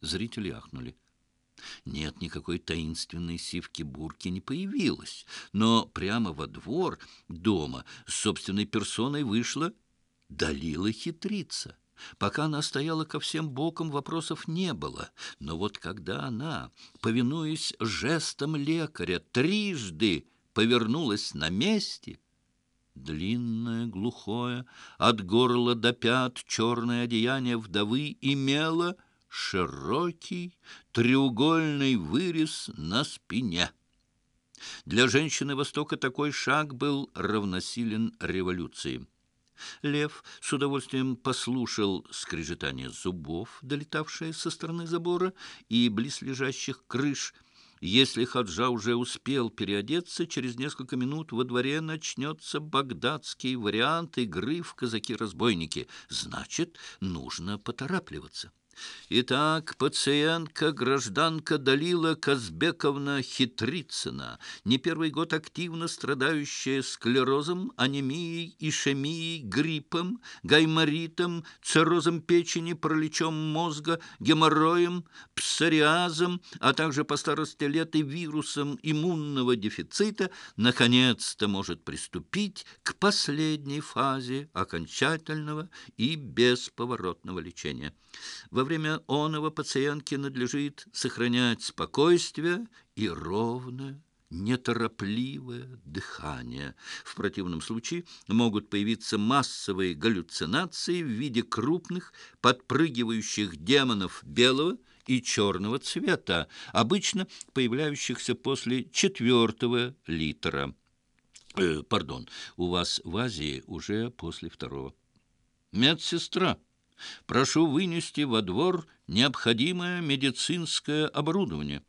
Зрители ахнули. Нет, никакой таинственной сивки-бурки не появилось, но прямо во двор дома с собственной персоной вышла Далила Хитрица. Пока она стояла ко всем бокам, вопросов не было. Но вот когда она, повинуясь жестам лекаря, трижды повернулась на месте, длинное, глухое, от горла до пят черное одеяние вдовы имело широкий треугольный вырез на спине. Для женщины Востока такой шаг был равносилен революции. Лев с удовольствием послушал скрежетание зубов, долетавшее со стороны забора и близлежащих крыш. Если Хаджа уже успел переодеться, через несколько минут во дворе начнется багдадский вариант игры в казаки-разбойники. Значит, нужно поторапливаться. Итак, пациентка, гражданка Далила Казбековна Хитрицына, не первый год активно страдающая склерозом, анемией, ишемией, гриппом, гайморитом, циррозом печени, параличом мозга, геморроем, псориазом, а также по старости лет и вирусом иммунного дефицита, наконец-то может приступить к последней фазе окончательного и бесповоротного лечения. Во время оного пациентке надлежит сохранять спокойствие и ровное, неторопливое дыхание. В противном случае могут появиться массовые галлюцинации в виде крупных, подпрыгивающих демонов белого и черного цвета, обычно появляющихся после 4-го литра. Пардон, у вас в Азии уже после 2-го. Медсестра, прошу вынести во двор необходимое медицинское оборудование.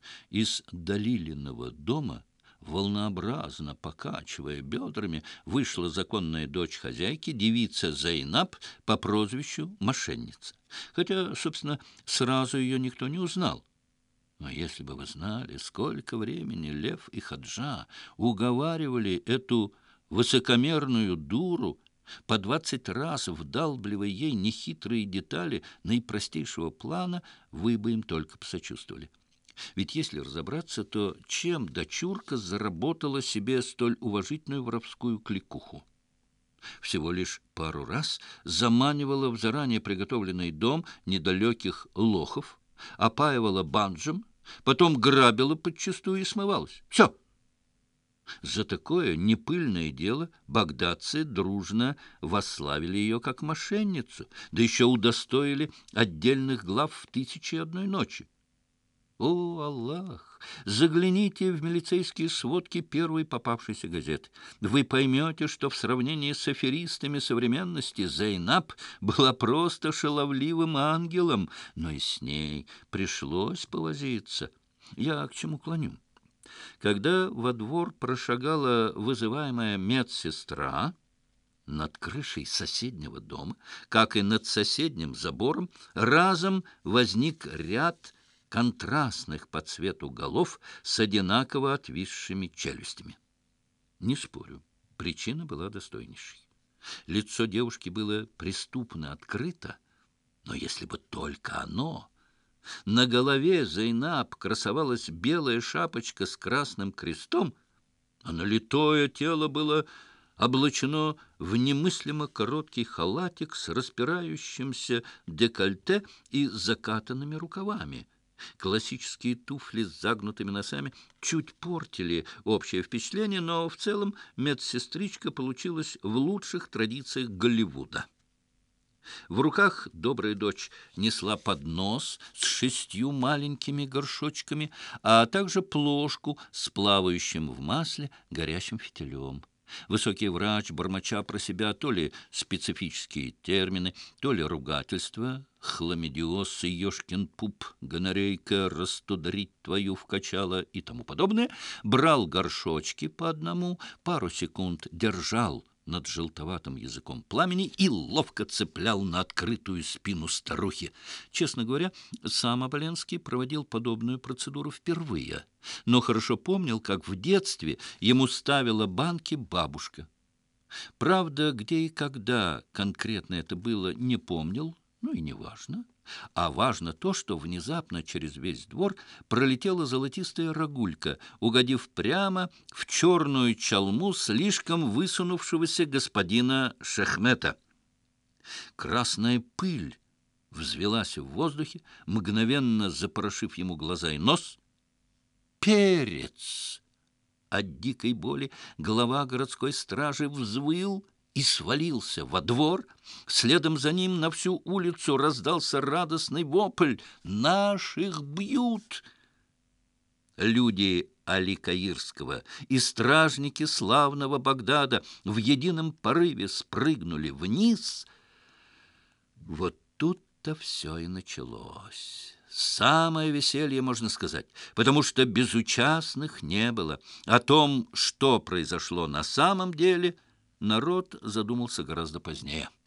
Из Далилиного дома, волнообразно покачивая бедрами, вышла законная дочь хозяйки, девица Зайнаб по прозвищу Мошенница. Хотя, собственно, сразу ее никто не узнал. Но если бы вы знали, сколько времени Лев и Хаджа уговаривали эту высокомерную дуру, по 20 раз вдалбливая ей нехитрые детали наипростейшего плана, вы бы им только посочувствовали. Ведь если разобраться, то чем дочурка заработала себе столь уважительную воровскую кликуху? Всего лишь пару раз заманивала в заранее приготовленный дом недалеких лохов, опаивала банджем, потом грабила подчистую и смывалась. Все. За такое непыльное дело багдадцы дружно восславили ее как мошенницу, да еще удостоили отдельных глав в «1001 ночи». О, Аллах! Загляните в милицейские сводки первой попавшейся газеты. Вы поймете, что в сравнении с аферистами современности Зайнаб была просто шаловливым ангелом, но и с ней пришлось повозиться. Я к чему клоню? Когда во двор прошагала вызываемая медсестра, над крышей соседнего дома, как и над соседним забором, разом возник ряд контрастных по цвету голов с одинаково отвисшими челюстями. Не спорю, причина была достойнейшей. Лицо девушки было преступно открыто, но если бы только оно... На голове Зайнаб красовалась белая шапочка с красным крестом, а налитое тело было облачено в немыслимо короткий халатик с распирающимся декольте и закатанными рукавами. Классические туфли с загнутыми носами чуть портили общее впечатление, но в целом медсестричка получилась в лучших традициях Голливуда. В руках добрая дочь несла поднос с 6 маленькими горшочками, а также плошку с плавающим в масле горящим фитилем. Высокий врач, бормоча про себя то ли специфические термины, то ли ругательства, хламидиоз, ешкин пуп, гонорейка, растудрить твою вкачала и тому подобное, брал горшочки по одному, пару секунд держал над желтоватым языком пламени и ловко цеплял на открытую спину старухи. Честно говоря, сам Оболенский проводил подобную процедуру впервые, но хорошо помнил, как в детстве ему ставила банки бабушка. Правда, где и когда конкретно это было, не помнил, ну и неважно. А важно то, что внезапно через весь двор пролетела золотистая рогулька, угодив прямо в черную чалму слишком высунувшегося господина Шехмета. Красная пыль взвелась в воздухе, мгновенно запорошив ему глаза и нос. Перец! От дикой боли глава городской стражи взвыл и свалился во двор. Следом за ним на всю улицу раздался радостный вопль: «Наших бьют!» Люди Али Каирского и стражники славного Багдада в едином порыве спрыгнули вниз. Вот тут-то все и началось. Самое веселье, можно сказать, потому что безучастных не было. О том, что произошло на самом деле, народ задумался гораздо позднее.